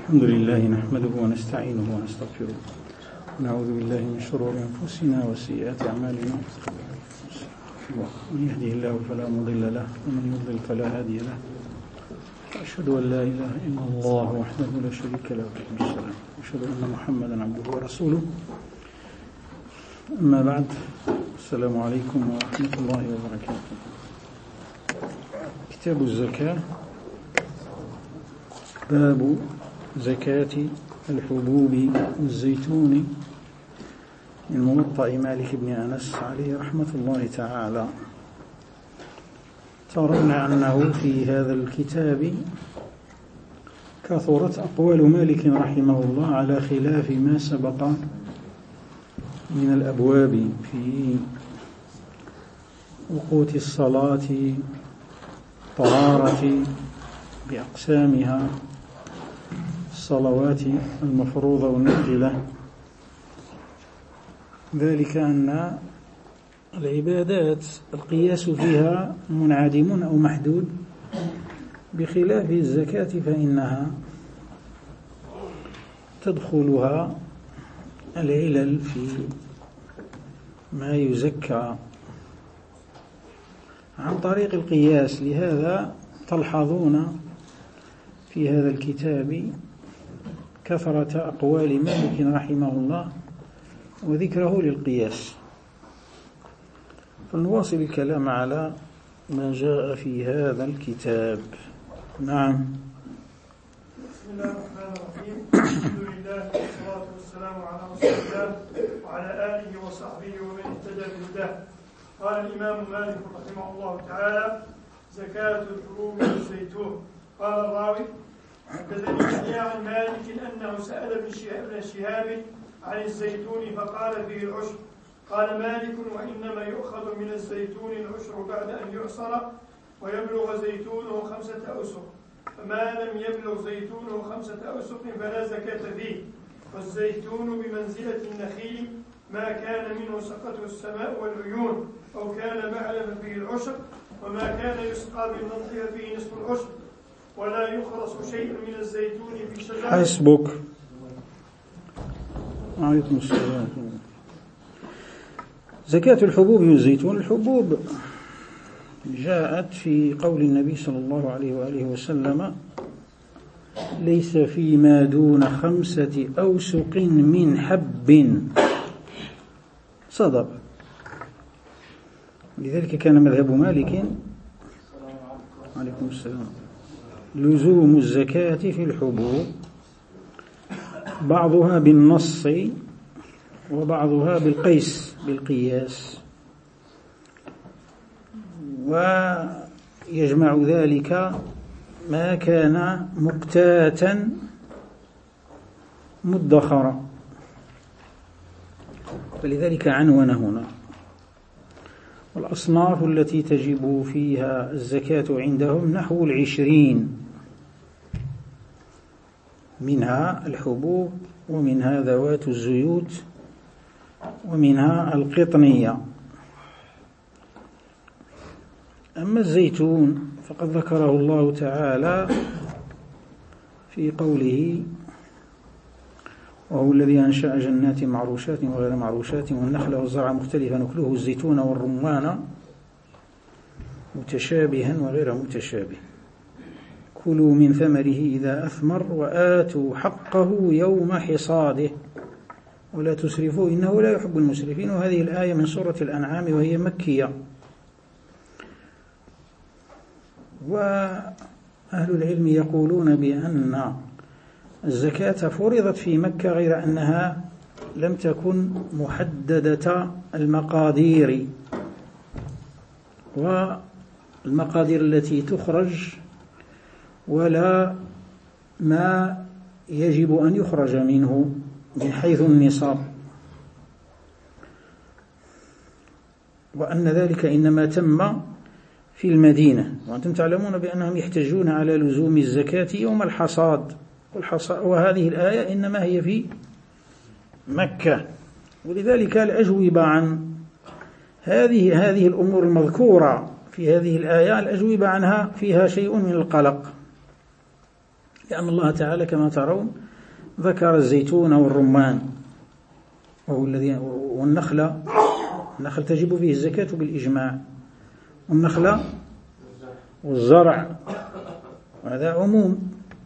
الحمد لله نحمده ونستعينه ونستغفره ونعوذ بالله من شرور أنفسنا وسيئات أعمالنا من يهده الله فلا مضل له ومن يضلل فلا هادي له وأشهد أن لا إله إلا الله وحده لا شريك له وأشهد أن محمدا عبده ورسوله. أما بعد، السلام عليكم ورحمة الله وبركاته. كتاب الزكاة، باب زكاة الحبوب والزيتون، من موطأ مالك بن أنس عليه رحمة الله تعالى. ترون أنه في هذا الكتاب كثرت أقوال مالك رحمه الله على خلاف ما سبق من الأبواب في وقوت الصلاة، طهارة بأقسامها، الصلوات المفروضة والنافلة. ذلك أن العبادات القياس فيها منعدم أو محدود، بخلاف الزكاة فإنها تدخلها العلل في ما يزكى عن طريق القياس. لهذا تلحظون في هذا الكتاب كثرة أقوال مالك رحمه الله وذكره للقياس. فلنواصل الكلام على ما جاء في هذا الكتاب. نعم. بسم الله الرحمن الرحيم. الحمد لله والصلاة والسلام على رسول الله وعلى آله وصحبه ومن اهتدى بهداه. قال الإمام مالك رحمه الله تعالى: زكاة الحبوب والزيتون. قال الراوي: حدثني يحيى عن مالك أنه سأل ابن شهاب عن الزيتون فقال فيه العشر. قال مالك: وإنما يؤخذ من الزيتون العشر بعد أن يعصر ويبلغ زيتونه 5 أوسق، فما لم يبلغ زيتونه 5 أوسق فلا زكاة فيه. والزيتون بمنزلة النخيل، ما كان منه سقته السماء والعيون أو كان معلم فيه العشر، وما كان يسقى بالنضح فيه نصف العشر، ولا يخرص شيء من الزيتون في شجرة. حسبك. عليكم السلام. زكاة الحبوب والزيتون. الحبوب جاءت في قول النبي صلى الله عليه وآله وسلم: ليس فيما دون 5 أوسق من حب صدق. لذلك كان مذهب مالك عليكم السلام لزوم الزكاة في الحبوب، بعضها بالنص وبعضها بالقياس، ويجمع ذلك ما كان مقتاتا مدخرا، فلذلك عنون هنا. والأصناف التي تجب فيها الزكاة عندهم نحو 20، منها الحبوب، ومنها ذوات الزيوت، ومنها القطنية. أما الزيتون فقد ذكره الله تعالى في قوله: وهو الذي أنشأ جنات معروشات وغير معروشات والنخل والزرع مختلفا أكله الزيتون والرمان متشابها وغير متشابه، كلوا من ثمره إذا أثمر وآتوا حقه يوم حصاده ولا تسرفوا إنه لا يحب المسرفين. وهذه الآية من سورة الأنعام وهي مكية. وأهل العلم يقولون بأن الزكاة فرضت في مكة، غير أنها لم تكن محددة المقادير، والمقادير التي تخرج ولا ما يجب أن يخرج منه من حيث النصاب، وأن ذلك إنما تم في المدينة. وأنتم تعلمون بأنهم يحتجون على لزوم الزكاة يوم الحصاد، وهذه الآية إنما هي في مكة. ولذلك الأجوبة عن هذه الأمور المذكورة في هذه الآية، الأجوبة عنها فيها شيء من القلق. لأن الله تعالى كما ترون ذكر الزيتون والرمان والنخل تجب فيه الزكاة بالإجماع، والنخل والزرع، وهذا عموم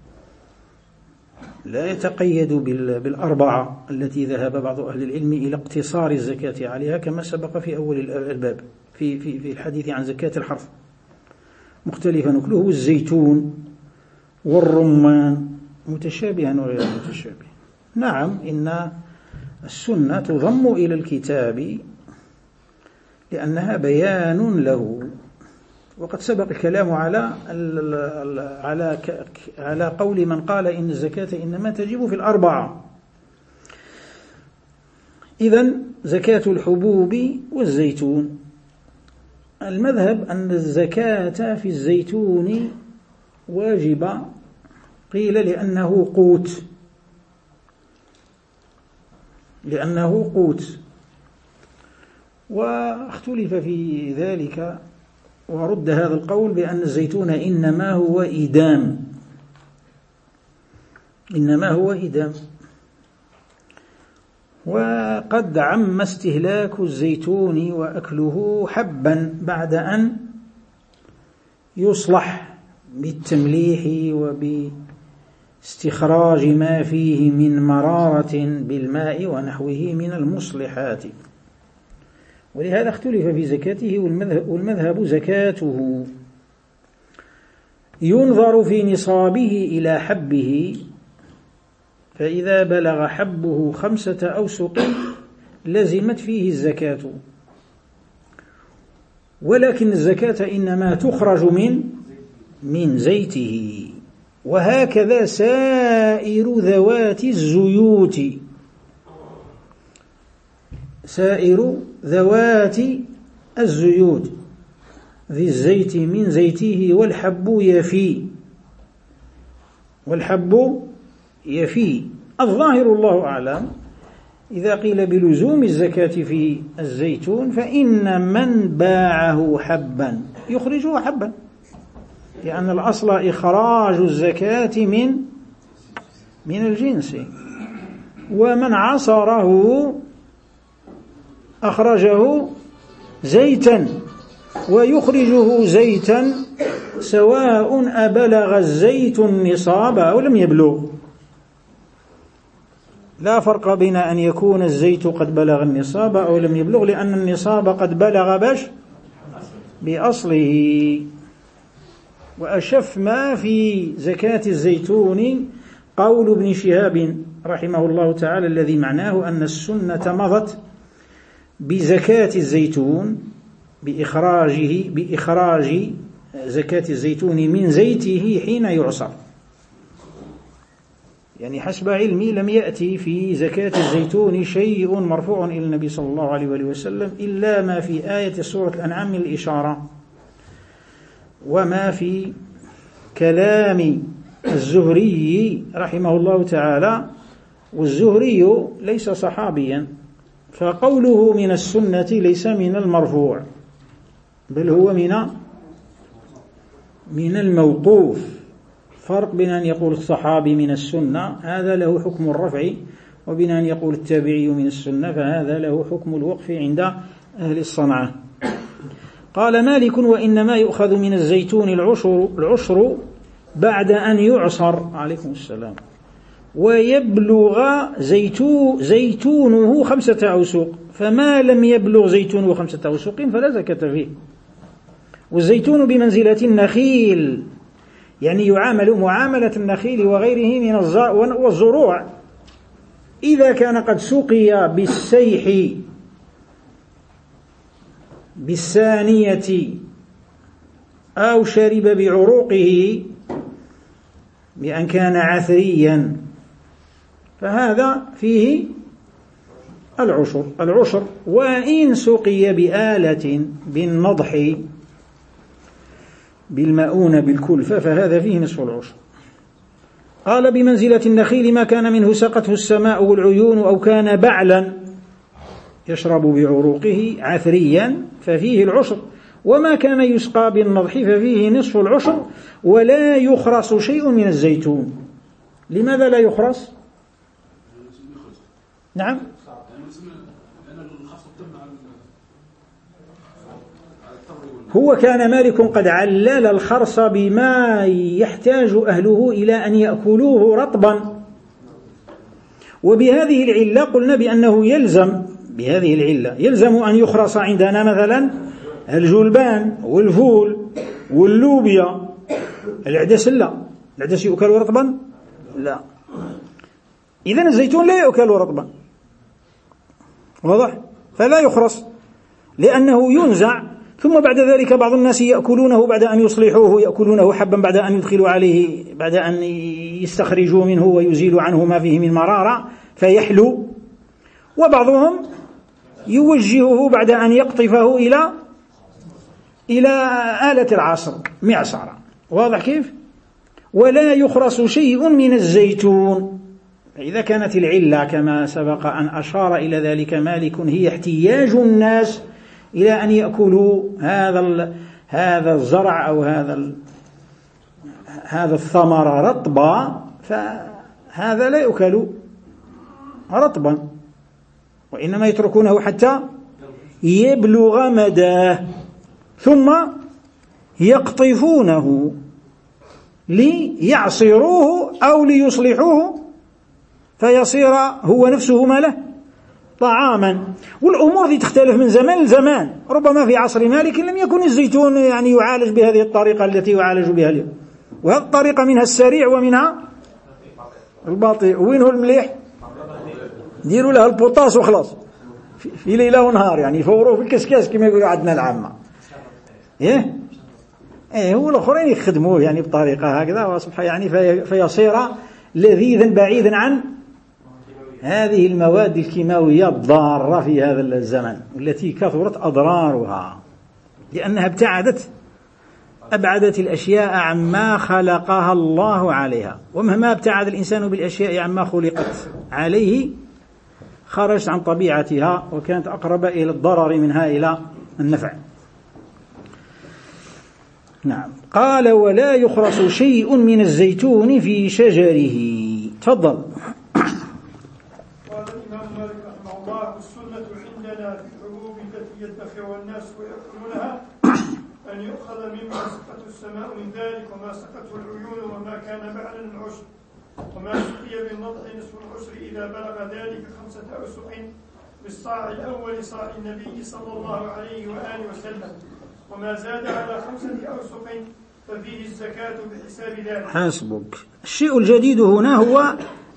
لا يتقيد بالأربعة التي ذهب بعض أهل العلم إلى اقتصار الزكاة عليها كما سبق في أول الباب في الحديث عن زكاة الحرث. مختلف نكله، والزيتون والرمان متشابها وغير متشابه. نعم، إن السنة تضم إلى الكتاب لأنها بيان له، وقد سبق الكلام على قول من قال إن الزكاة إنما تجب في الأربعة. إذن زكاة الحبوب والزيتون، المذهب أن الزكاة في الزيتون واجبة، قيل لأنه قوت، واختلف في ذلك، ورد هذا القول بأن الزيتون إنما هو إدام، وقد عم استهلاك الزيتون وأكله حبا بعد أن يصلح بالتمليح وباستخراج ما فيه من مرارة بالماء ونحوه من المصلحات، ولهذا اختلف في زكاته. والمذهب زكاته ينظر في نصابه إلى حبه، فإذا بلغ حبه 5 أوسق لزمت فيه الزكاة، ولكن الزكاة إنما تخرج من زيته، وهكذا سائر ذوات الزيوت، ذي الزيت من زيته، والحب يفي. الظاهر الله أعلم إذا قيل بلزوم الزكاة في الزيتون فإن من باعه حبا يخرجه حبا، لأن الأصل إخراج الزكاة من الجنس، ومن عصره أخرجه زيتا، ويخرجه زيتا سواء أبلغ الزيت النصاب أو لم يبلغ، لا فرق بين أن يكون الزيت قد بلغ النصاب أو لم يبلغ، لأن النصاب قد بلغ بأصله. وأشف ما في زكاة الزيتون قول ابن شهاب رحمه الله تعالى الذي معناه أن السنة مضت بزكاة الزيتون بإخراج زكاة الزيتون من زيته حين يعصر، يعني حسب علمي لم يأتي في زكاة الزيتون شيء مرفوع إلى النبي صلى الله عليه وسلم إلا ما في آية سورة الأنعام من الإشارة، وما في كلام الزهري رحمه الله تعالى، والزهري ليس صحابيا، فقوله من السنة ليس من المرفوع، بل هو من الموقوف. فرق بين أن يقول الصحابي من السنة هذا له حكم الرفع، وبين أن يقول التابعي من السنة فهذا له حكم الوقف عند أهل الصنعة. قال مالك: وإنما يؤخذ من الزيتون العشر بعد أن يعصر، عليكم السلام، ويبلغ زيتونه 5 أوسق، فما لم يبلغ زيتونه 5 أوسق فلا زكاة فيه. والزيتون بمنزلة النخيل، يعني يعامل معاملة النخيل وغيره من والزروع، إذا كان قد سقي بالسيح بالثانية أو شرب بعروقه بأن كان عثريا فهذا فيه العشر. وإن سقي بآلة بالنضح بالمؤونة بالكلفة فهذا فيه نصف العشر. قال: بمنزلة النخيل ما كان منه سقته السماء والعيون أو كان بعلا يشرب بعروقه عثريا ففيه العشر، وما كان يسقى بالنضح ففيه نصف العشر، ولا يخرص شيء من الزيتون. لماذا لا يخرص؟ نعم، هو كان مالك قد علل الخرص بما يحتاج أهله إلى أن يأكلوه رطبا، وبهذه العلة قلنا بأنه يلزم أن يخرص عندنا مثلا الجلبان والفول واللوبيا. العدس لا، العدس يؤكل رطبا لا، إذن الزيتون لا يؤكل رطبا، واضح؟ فلا يخرص لأنه ينزع، ثم بعد ذلك بعض الناس يأكلونه بعد أن يصلحوه، يأكلونه حبا بعد أن يدخلوا عليه، بعد أن يستخرجوا منه ويزيلوا عنه ما فيه من مرارة فيحلو، وبعضهم يوجهه بعد أن يقطفه إلى آلة العصر معصرة، واضح كيف؟ ولا يخرص شيء من الزيتون. إذا كانت العلة كما سبق أن أشار إلى ذلك مالك هي احتياج الناس إلى أن يأكلوا هذا الزرع أو هذا الثمر رطبا، فهذا لا يؤكل رطبا، وإنما يتركونه حتى يبلغ مداه ثم يقطفونه ليعصروه أو ليصلحوه فيصير هو نفسه ما له طعاما. والأمور دي تختلف من زمان لزمان، ربما في عصر مالك لم يكن الزيتون يعني يعالج بهذه الطريقة التي يعالج بها اليوم، وهذه الطريقة منها السريع ومنها البطيء. وينه المليح؟ ديروا له البوطاس وخلاص في ليلة ونهار، يعني فوروه في الكسكاس كما يقولوا عندنا العامة. هو الآخرين يخدموه يعني بطريقة هكذا وأصبح يعني فيصير لذيذا بعيدا عن هذه المواد الكيماوية الضارة في هذا الزمن التي كثرت أضرارها، لأنها أبعدت الأشياء عما خلقها الله عليها، ومهما ابتعد الإنسان بالأشياء عما خلقت عليه خرجت عن طبيعتها وكانت أقرب إلى الضرر منها إلى النفع. نعم. قال ولا يخرص شيء من الزيتون في شجره. تفضل. قال الإمام مالك رحمه الله: السنة عندنا في الحبوب التي يدخرها الناس ويأكلونها أن يؤخذ مما سقته السماء من ذلك وما سقته العيون وما كان بعلا العشر، وما سقي بالنضح نصف العشر إذا بلغ ذلك 5 أوسق بالصاع الأول صاع النبي صلى الله عليه وآله وسلم، وما زاد على 5 أوسق ففيه الزكاة بحساب ذلك. حسبك. الشيء الجديد هنا هو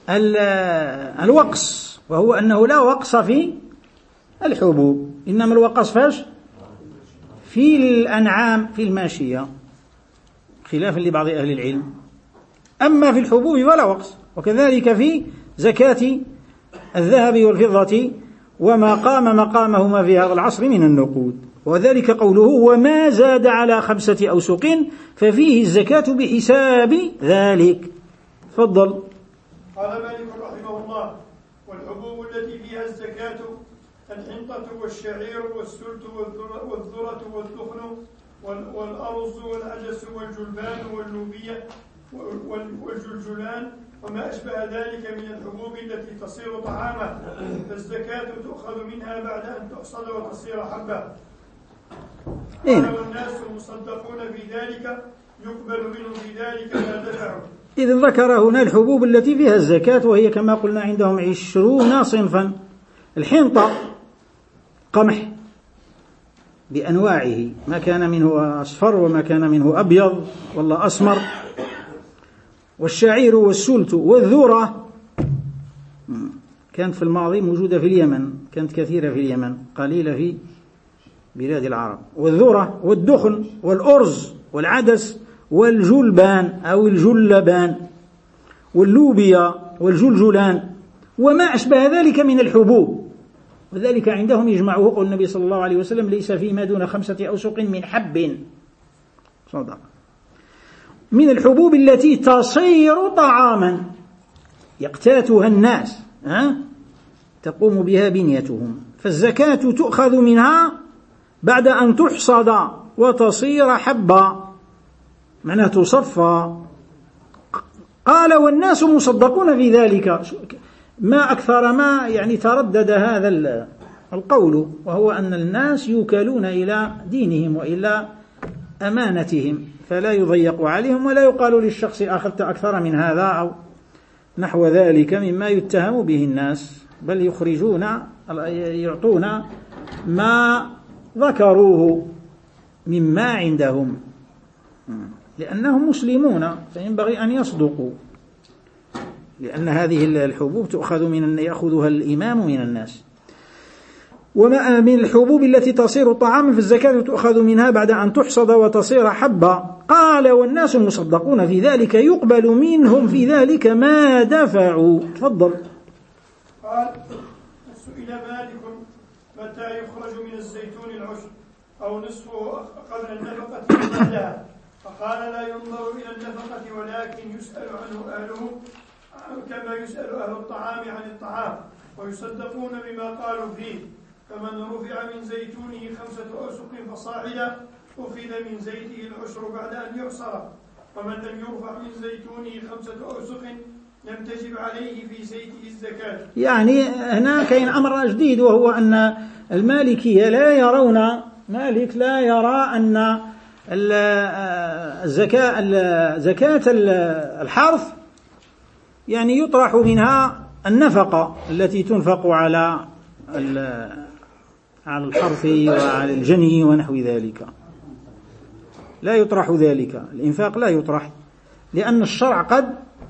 الوقص، وهو أنه لا وقص في الحبوب، إنما الوقص فاش؟ في الأنعام في الماشية، خلافا لبعض أهل العلم. أما في الحبوب فلا وقص، وكذلك في زكاة الذهب والفضة وما قام مقامهما في هذا العصر من النقود، وذلك قوله وما زاد على 5 أوسق ففيه الزكاة بحساب ذلك. تفضل. قال مالك رحمه الله: والحبوب التي فيها الزكاة الحنطة والشعير والسلت والذرة والدخن والأرز والعدس والجلبان واللوبية والجلجلان وما أشبه ذلك من الحبوب التي تصير طعاما، فالزكاة تؤخذ منها بعد أن تحصد وتصير حبا. والناس المصدقون في ذلك يقبل منهم في ذلك ما دفعوا. إذن ذكر هنا الحبوب التي فيها الزكاة، وهي كما قلنا عندهم 20 صنفا. الحنطة قمح بأنواعه، ما كان منه أصفر وما كان منه أبيض والله أسمر، والشعير والسلت والذرة كانت في الماضي موجودة في اليمن، كانت كثيرة في اليمن قليلة في بلاد العرب، والذرة والدخن والأرز والعدس والجلبان أو الجلبان واللوبيا والجلجلان وما أشبه ذلك من الحبوب. وذلك عندهم يجمعه قول النبي صلى الله عليه وسلم: ليس فيما دون 5 أوسق من حب صدق، من الحبوب التي تصير طعاما يقتاتها الناس، تقوم بها بنيتهم، فالزكاة تؤخذ منها بعد أن تحصد وتصير حبا، معناه تصفى قال والناس مصدقون في ذلك. ما أكثر ما يعني تردد هذا القول، وهو أن الناس يوكلون إلى دينهم وإلى أمانتهم، فلا يضيق عليهم ولا يقال للشخص أخذت أكثر من هذا أو نحو ذلك مما يتهم به الناس، بل يعطون ما ذكروه مما عندهم، لأنهم مسلمون فينبغي أن يصدقوا، لأن هذه الحبوب يأخذها الإمام من الناس. وما من الحبوب التي تصير طعاما في الزكاة تؤخذ منها بعد أن تحصد وتصير حبا. قال والناس مصدقون في ذلك يقبل منهم في ذلك ما دفعوا. تفضل. قال سئل مالك متى يخرج من الزيتون العشر أو نصفه قبل النفقة بعدها، فقال لا ينظر إلى النفقة ولكن يسأل عنه أهله كما يسأل أهل الطعام عن الطعام، ويصدقون بما قالوا فيه. فمن رفع من زيتونه 5 أوسق فصاعدا أخذ من زيته العشر بعد أن يعصر، ومن لم يرفع من زيتونه 5 أوسق لم تجب عليه في زيته الزكاة. يعني هنا كاين أمر جديد، وهو أن المالكية مالك لا يرى أن زكاة الحرث يعني يطرح منها النفقة التي تنفق على الحرث وعلى الجني ونحو ذلك، لا يطرح ذلك، الإنفاق لا يطرح، لأن الشرع قد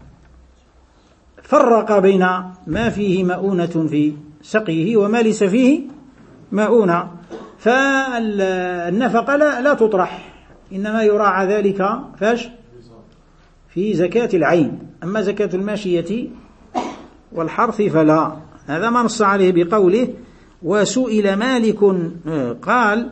فرق بين ما فيه مؤونة في سقيه وما ليس فيه مؤونة، فالنفقة لا تطرح، إنما يراعى ذلك في زكاة العين. أما زكاة الماشية والحرث فلا. هذا ما نص عليه بقوله وسئل مالك قال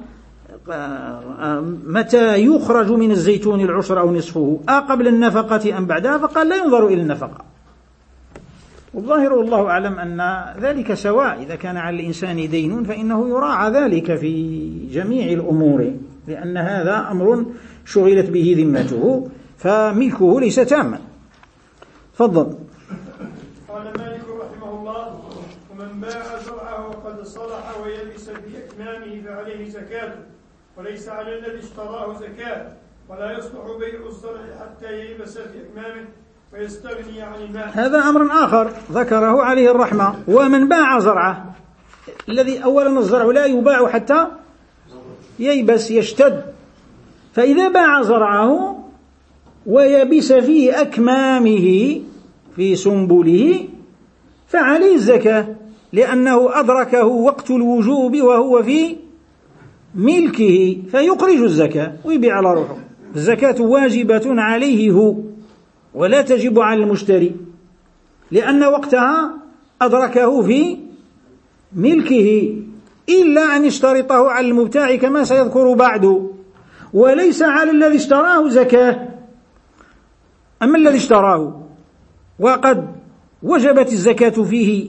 متى يخرج من الزيتون العشر أو نصفه قبل النفقة أم بعدها، فقال لا ينظر إلى النفقة. والظاهر والله أعلم أن ذلك سواء، إذا كان على الإنسان دين فإنه يراعى ذلك في جميع الأمور، لأن هذا أمر شغلت به ذمته فملكه ليس تاما. تفضل. قال مالك رحمه الله ومن باع زرعه وقد صلح ويبس في أكمامه فعليه زكاة، وليس على الذي اشتراه زكاة، ولا يصلح بيع الزرع حتى ييبس في أكمامه ويستغني عن الماء. هذا أمر آخر ذكره عليه الرحمة. ومن باع زرعه، الذي أولا الزرع لا يباع حتى ييبس يشتد، فإذا باع زرعه ويبس في أكمامه في سنبله فعليه الزكاة، لأنه أدركه وقت الوجوب وهو في ملكه فيخرج الزكاة ويبيع على روحه. الزكاة واجبة عليه هو ولا تجب على المشتري، لأن وقتها أدركه في ملكه، إلا أن يشترطه على المبتاع كما سيذكر بعد. وليس على الذي اشتراه زكاة. أما الذي اشتراه وقد وجبت الزكاة فيه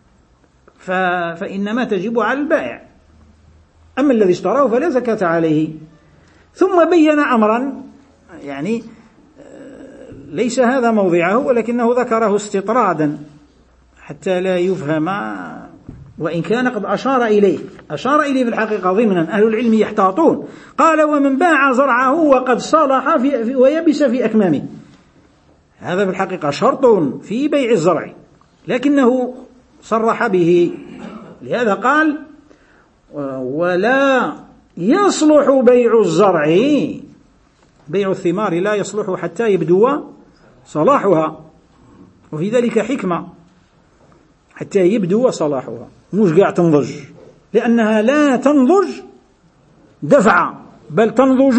فإنما تجب على البائع، أما الذي اشتراه فلا زكاة عليه. ثم بين أمرا يعني ليس هذا موضعه، ولكنه ذكره استطرادا حتى لا يفهم، وإن كان قد أشار إليه في الحقيقة ضمنا، أهل العلم يحتاطون. قال ومن باع زرعه وقد صلح ويبس في أكمامه، هذا في الحقيقة شرط في بيع الزرع لكنه صرح به، لهذا قال ولا يصلح بيع الزرع، بيع الثمار لا يصلح حتى يبدو صلاحها، وفي ذلك حكمة، حتى يبدو صلاحها، مش قاع تنضج، لأنها لا تنضج دفعا بل تنضج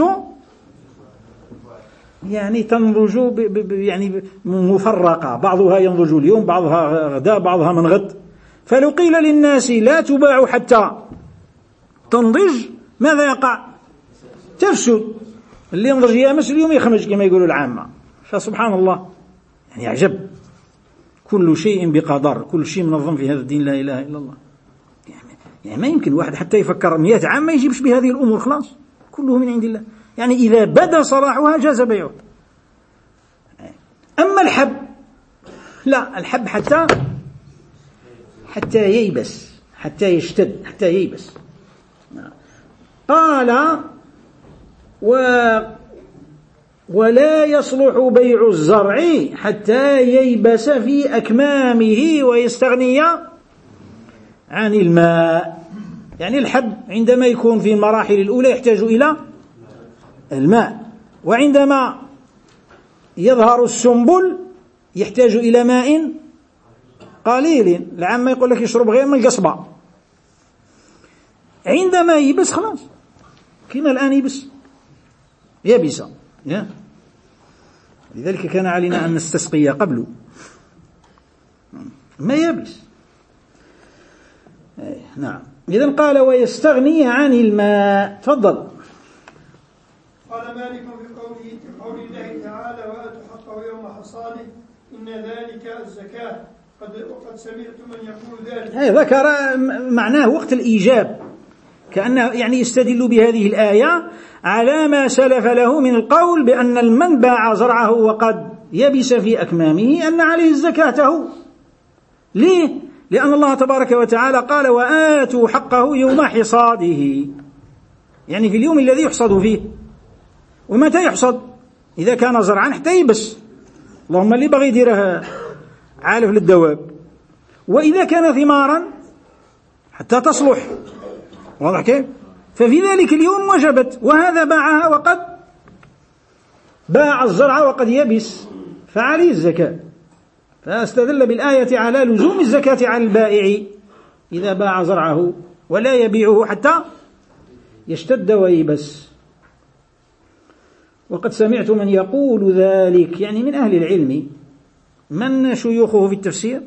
يعني تنضج يعني مفرقة، بعضها ينضج اليوم بعضها غدا بعضها من غد. فلو قيل للناس لا تباع حتى تنضج ماذا يقع؟ تفسد. اللي ينضج يامس اليوم يخمج كما يقولوا العامة. فسبحان الله يعني عجب، كل شيء بقدر، كل شيء منظم في هذا الدين، لا إله إلا الله. يعني ما يمكن واحد حتى يفكر 100 عام ما يجيبش بهذه الأمور، خلاص كله من عند الله. يعني إذا بدا صلاحها جاز بيعه. أما الحب لا، الحب حتى ييبس، حتى يشتد، حتى ييبس. قال ولا يصلح بيع الزرع حتى ييبس في أكمامه ويستغني عن الماء. يعني الحب عندما يكون في المراحل الأولى يحتاج إلى الماء، وعندما يظهر السنبل يحتاج إلى ماء قليل، العامة يقول لك يشرب غير من القصبة. عندما يبس خلاص كما الآن يبس. لذلك كان علينا أن نستسقي قبله ما يبس. نعم. إذن قال ويستغني عن الماء. تفضل. قال مالك في قول الله تعالى وآتوا حقه يوم حصاده إن ذلك الزكاة وقد سمعت من يقول ذلك. ذكر معناه وقت الإيجاب، كأنه يعني يستدل بهذه الآية على ما سلف له من القول بأن المن باع زرعه وقد يبس في أكمامه أن عليه الزكاة. ليه؟ لأن الله تبارك وتعالى قال وآتوا حقه يوم حصاده، يعني في اليوم الذي يحصد فيه. ومتى يحصد؟ إذا كان زرعا حتى يبس، اللهم اللي بغي يديره عالف للدواب. وإذا كان ثمارا حتى تصلح، واضح كيف؟ ففي ذلك اليوم وجبت، وهذا باعها وقد باع الزرع وقد يبس فعليه الزكاة. فاستدل بالآية على لزوم الزكاة على البائع إذا باع زرعه ولا يبيعه حتى يشتد ويبس. وقد سمعت من يقول ذلك، يعني من أهل العلم. من شيوخه في التفسير؟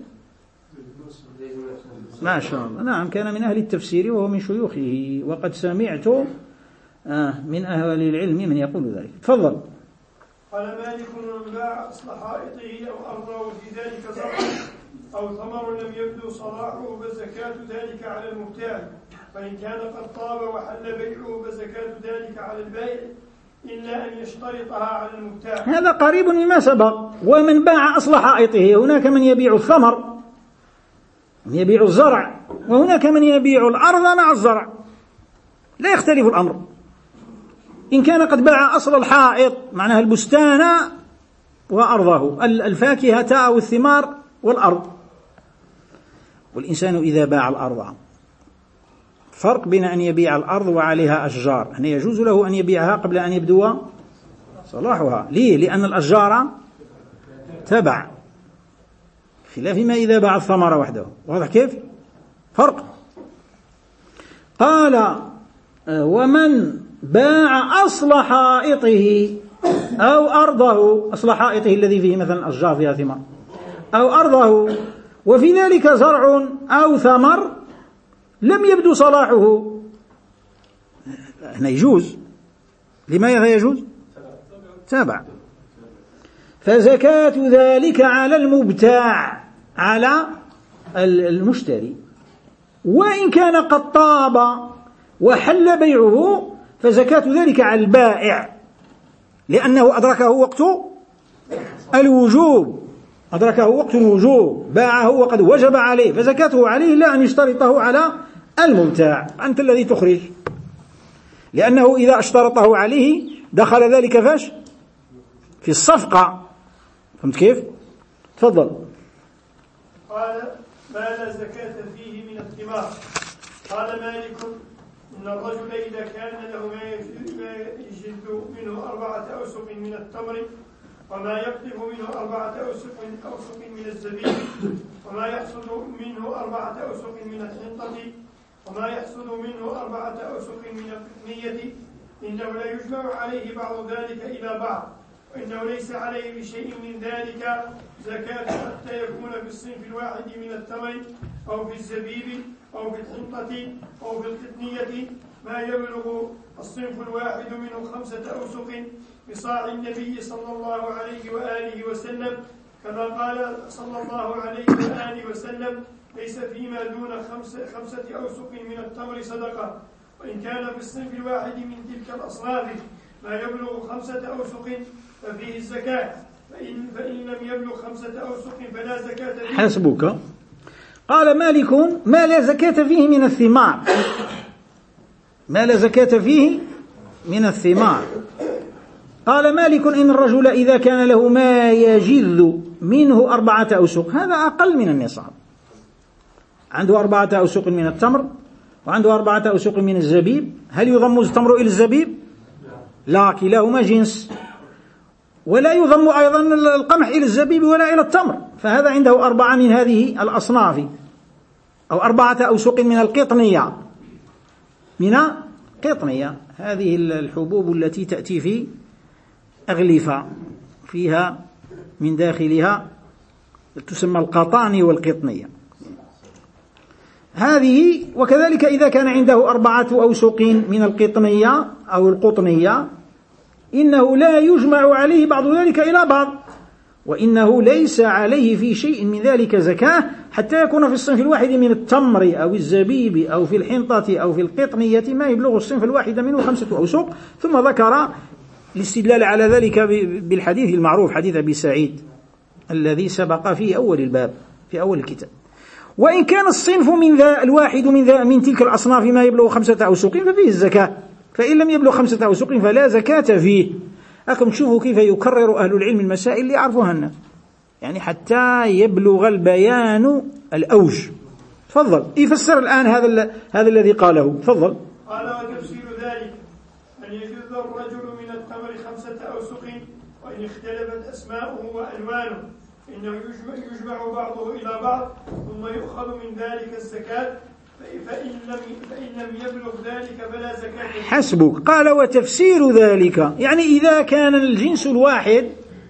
ما شاء الله، نعم، كان من أهل التفسير وهو من شيوخه. وقد سمعت من أهل العلم من يقول ذلك. تفضل. قال مالك من باع أصل حائطه أو أرضه وفي ذلك زرع أو ثمر لم يبدو صلاحه فزكاة ذلك على المبتاع، فإن كان قد طاب وحل بيعه فزكاة ذلك على البائع إلا أن يشترطها على المبتاع. هذا قريب مما سبق. ومن باع أصل حائطه، هناك من يبيع الثمر، من يبيع الزرع، وهناك من يبيع الأرض مع الزرع، لا يختلف الأمر. إن كان قد باع أصل الحائط معناها البستان وأرضه، الفاكهة أو الثمار والأرض. والإنسان إذا باع الأرض، فرق بين أن يبيع الأرض وعليها أشجار، هنا يجوز له أن يبيعها قبل أن يبدو صلاحها. ليه؟ لأن الأشجار تبع، خلاف ما إذا باع الثمر وحده. واضح كيف؟ فرق. قال ومن باع أصل حائطه أو أرضه، أصل حائطه الذي فيه مثلا أشجار فيها ثمار، أو أرضه وفي ذلك زرع أو ثمر لم يبدو صلاحه، هنا يجوز. لماذا يجوز؟ تابع. فزكاة ذلك على المبتاع، على المشتري. وإن كان قد طاب وحل بيعه فزكاة ذلك على البائع، لأنه أدركه وقت الوجوب، أدركه وقت الوجوب، باعه وقد وجب عليه، فزكاته عليه لا أن يشترطه على المبتاع. أنت الذي تخرج، لأنه إذا اشترطه عليه دخل ذلك فاش في الصفقة. فهمت كيف؟ تفضل. قال ما لا زكاة فيه من الثمار. قال مالك إن الرجل إذا كان له ما يجد منه 4 أوسق من التمر وما يقطف منه 4 أوسق من الزبيب وما يحصد منه 4 أوسق من الحنطة وما يحصد منه 4 أوسق من القطنية، إنه لا يجمع عليه بعض ذلك إلى بعض، وإنه ليس عليه بشيء من ذلك زكاة حتى يكون في الصنف الواحد من التمر أو في الزبيب أو في الحنطة أو في القطنية ما يبلغ الصنف الواحد منه 5 أوسق بصاع النبي صلى الله عليه وآله وسلم، كما قال صلى الله عليه وآله وسلم ليس فيما دون 5 أوسق من التمر صدقة. وإن كان في الصنف الواحد من تلك الأصناف ما يبلغ 5 أوسق ففيه الزكاة. فإن لم يبلغ 5 أوسق فلا زكاة فيه. حسبك. قال مالك: ما لا زكاة فيه من الثمار، ما لا زكاة فيه من الثمار. قال مالك: إن الرجل إذا كان له ما يجذ منه 4 أوسق، هذا أقل من النصاب، عنده 4 أوسق من التمر وعنده 4 أوسق من الزبيب، هل يضم التمر إلى الزبيب؟ لا، كلاهما جنس، ولا يضم أيضا القمح إلى الزبيب ولا إلى التمر، فهذا عنده 4 من هذه الأصناف، أو 4 أوسق من القطنية، من قطنية، هذه الحبوب التي تأتي في أغلفة فيها من داخلها تسمى القطاني والقطنية هذه. وكذلك إذا كان عنده 4 أوسق من القطنية أو القطنية، إنه لا يجمع عليه بعض ذلك إلى بعض، وإنه ليس عليه في شيء من ذلك زكاة حتى يكون في الصنف الواحد من التمر أو الزبيب أو في الحنطة أو في القطنية ما يبلغ الصنف الواحد منه 5 أوسق. ثم ذكر الاستدلال على ذلك بالحديث المعروف، حديث أبي سعيد الذي سبق في أول الباب في أول الكتاب: وإن كان الصنف الواحد من تلك الأصناف ما يبلغ 5 أوسق ففيه الزكاة، فإن لم يبلغ 5 أوسق فلا زكاة فيه. أكم تشوفوا كيف يكرر أهل العلم المسائل اللي يعرفوها الناس، يعني حتى يبلغ البيان الأوج. تفضل يفسر الآن هذا الذي قاله. تفضل. قال: وتفسير ذلك أن يجذ الرجل من التمر 5 أوسق، وإن اختلفت أسماؤه وألوانه إنه يجمع بعضه إلى بعض ثم يؤخذ من ذلك الزكاة، فإن لم يبلغ ذلك فلا زكاة فيه. حسبك. قال: وتفسير ذلك يعني إذا كان الجنس الواحد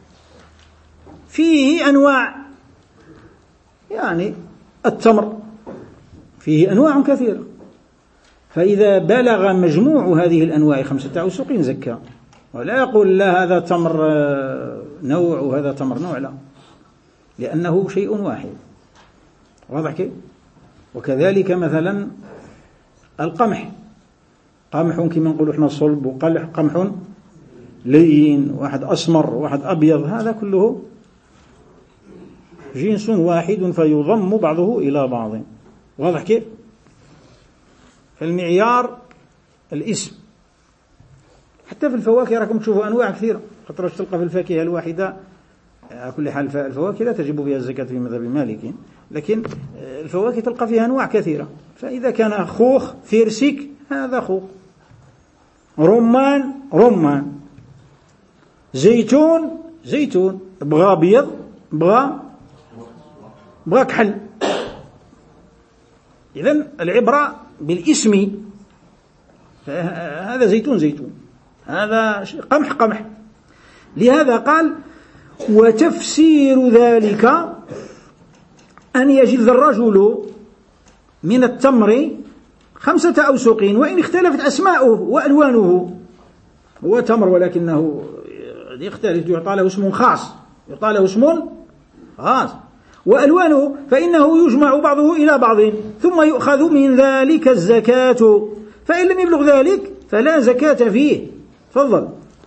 فيه أنواع، يعني التمر فيه أنواع كثيرة، فإذا بلغ مجموع هذه الأنواع 5 أوسق زكى، ولا يقول لا هذا تمر نوع وهذا تمر نوع، لا، لأنه شيء واحد. واضح كيف؟ وكذلك مثلا القمح، قمح كما نقول احنا صلب، وقمح لين، واحد أسمر واحد أبيض، هذا كله جنس واحد فيضم بعضه إلى بعض. واضح كيف؟ فالمعيار الاسم. حتى في الفواكه راكم تشوفوا أنواع كثيرة، خاطر تلقى في الفاكهة الواحدة، على كل حال الفواكه لا تجب فيها الزكاة في مذهب مالك، لكن الفواكه تلقى فيها أنواع كثيرة. فإذا كان خوخ فيرسك هذا خوخ، رمان، زيتون، بغى أبيض بغى كحل. إذن العبرة بالاسم، هذا زيتون، هذا قمح. لهذا قال: وتفسير ذلك أن يجذ الرجل من التمر 5 أوسق وإن اختلفت أسماؤه وألوانه. هو تمر ولكنه يختلف، يعطى له اسم خاص، وألوانه، فإنه يجمع بعضه إلى بعض ثم يؤخذ من ذلك الزكاة، فإن لم يبلغ ذلك فلا زكاة فيه. تفضل.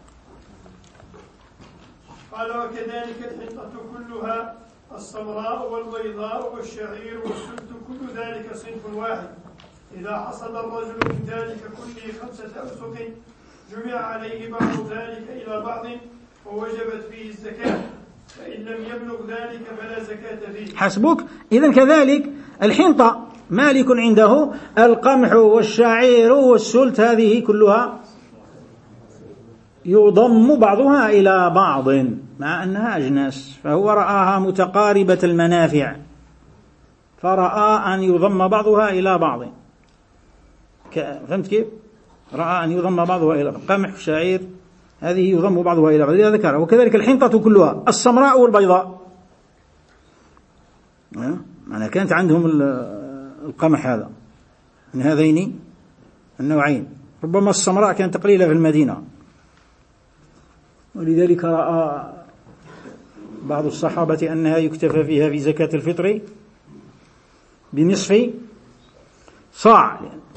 قال: وكذلك الحنطة كلها، السمراء والبيضاء والشعير والسلت، كل ذلك صنف واحد، إذا حصد الرجل من ذلك كله 5 أوسق جمع عليه بعض ذلك إلى بعض ووجبت فيه الزكاة، فإن لم يبلغ ذلك فلا زكاة فيه. حسبك. إذن كذلك الحنطة مالك عنده القمح والشعير والسلت، هذه كلها يضم بعضها إلى بعض مع أنها أجناس، فهو رآها متقاربة المنافع فرأى أن يضم بعضها إلى بعض. فهمت كيف؟ رأى أن يضم بعضها إلى بعض، قمح شعير هذه يضم بعضها إلى بعض، لذا ذكر. وكذلك الحنطة كلها، السمراء والبيضاء، أنا كانت عندهم القمح هذا من هذين النوعين، ربما السمراء كانت قليلة في المدينة، ولذلك رأى بعض الصحابة أنها يكتفى فيها في زكاة الفطر بنصف صاع.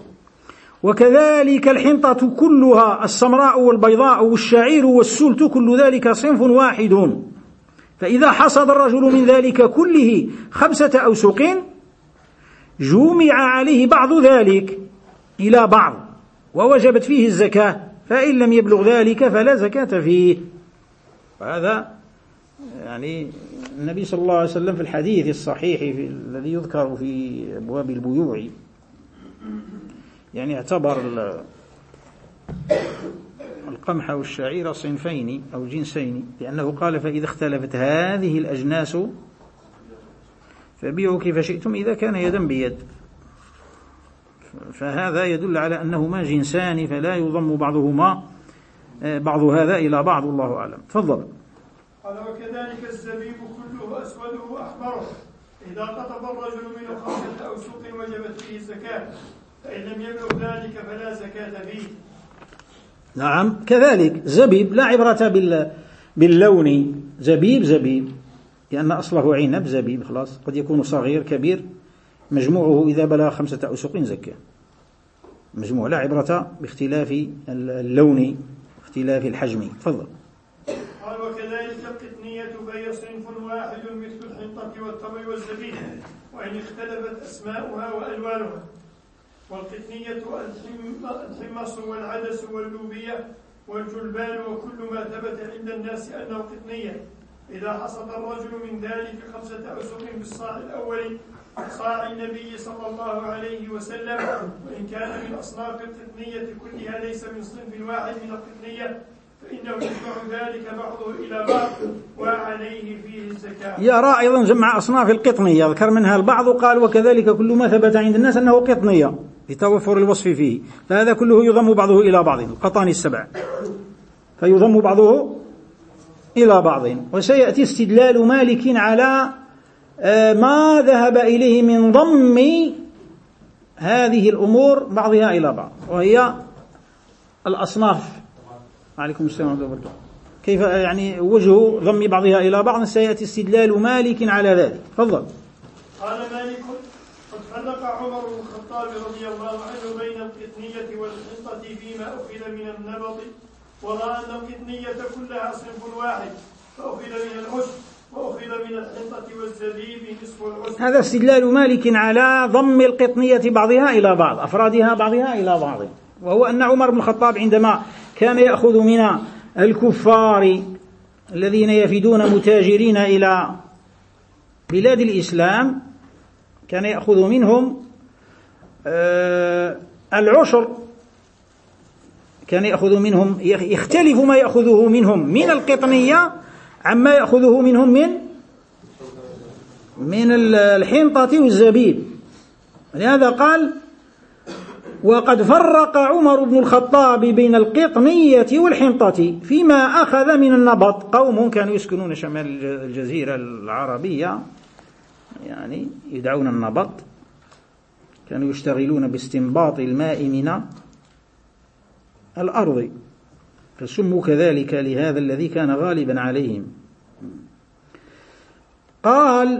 وكذلك الحنطة كلها، السمراء والبيضاء والشعير والسلت، كل ذلك صنف واحد، فإذا حصد الرجل من ذلك كله 5 أوسق جمع عليه بعض ذلك إلى بعض ووجبت فيه الزكاة، فإن لم يبلغ ذلك فلا زكاة فيه. وهذا يعني النبي صلى الله عليه وسلم في الحديث الصحيح الذي يذكر في أبواب البيوع يعني اعتبر القمح والشعير صنفين أو جنسين، لأنه قال فإذا اختلفت هذه الأجناس فبيعوا كيف شئتم إذا كان يدا بيد، فهذا يدل على أنهما جنسان فلا يضم بعض هذا إلى بعض، والله أعلم. تفضل. قال وكذلك الزبيب كله أسوده وأحمره إذا قطف الرجل منه 5 أوسق وجبت فيه الزكاة، فإن لم يبلغ ذلك فلا زكاة فيه. نعم كذلك زبيب لا عبرة باللون، زبيب لأن أصله عنب زبيب خلاص، قد يكون صغير كبير، مجموعه إذا بلغ 5 أوسق زكاة، مجموع لا عبرة باختلاف اللون واختلاف الحجم. تفضل. قال وكذلك القطنية فهي صنف واحد مثل الحنطة والتمر والزبيب وإن اختلفت أسماؤها وألوانها. والقطنية الحمص والعدس واللوبية والجلبان وكل ما ثبت عند الناس أنه قطنية، إذا حصد الرجل من ذلك 5 أوسق بالصاع الأول صاع النبي صلى الله عليه وسلم، وإن كان من أصناف القطنية كلها ليس من صنف واحد من القطنية فإنه يجمع ذلك بعضه إلى بعض وعليه فيه الزكاة. يرى أيضا جمع أصناف القطنية، ذكر منها البعض وقال وكذلك كل ما ثبت عند الناس أنه قطنية لتوفر الوصف فيه، فهذا كله يضم بعضه إلى بعض، القطان 7 فيضم بعضه إلى بعض. وسيأتي استدلال مالك على ما ذهب إليه من ضم هذه الأمور بعضها إلى بعض، وهي الأصناف. عليكم السلام ورحمة الله وبركاته. كيف يعني وجه ضم بعضها إلى بعض؟ سيأتي استدلال مالك على ذلك. تفضل. قال مالك قد فرق عمر بن الخطاب رضي الله عنه بين القطنية والحنطة فيما أخذ من النبط، ورأى أن القطنية كلها صنف واحد فأخذ من العشب وأخذ من الحنطة والزبيب نصف العشب. هذا استدلال مالك على ضم القطنية بعضها إلى بعض، أفرادها بعضها إلى بعض، وهو أن عمر بن الخطاب عندما كان يأخذ من الكفار الذين يفدون متاجرين إلى بلاد الإسلام كان يأخذ منهم العشر، كان يأخذ منهم يختلف ما يأخذه منهم من القطنية عما يأخذه منهم من الحنطة والزبيب. لهذا قال وقد فرق عمر بن الخطاب بين القطنية والحنطة فيما أخذ من النبط. قوم كانوا يسكنون شمال الجزيرة العربية يعني يدعون النبط، كانوا يشتغلون باستنباط الماء من الأرض، فسموا كذلك لهذا الذي كان غالبا عليهم. قال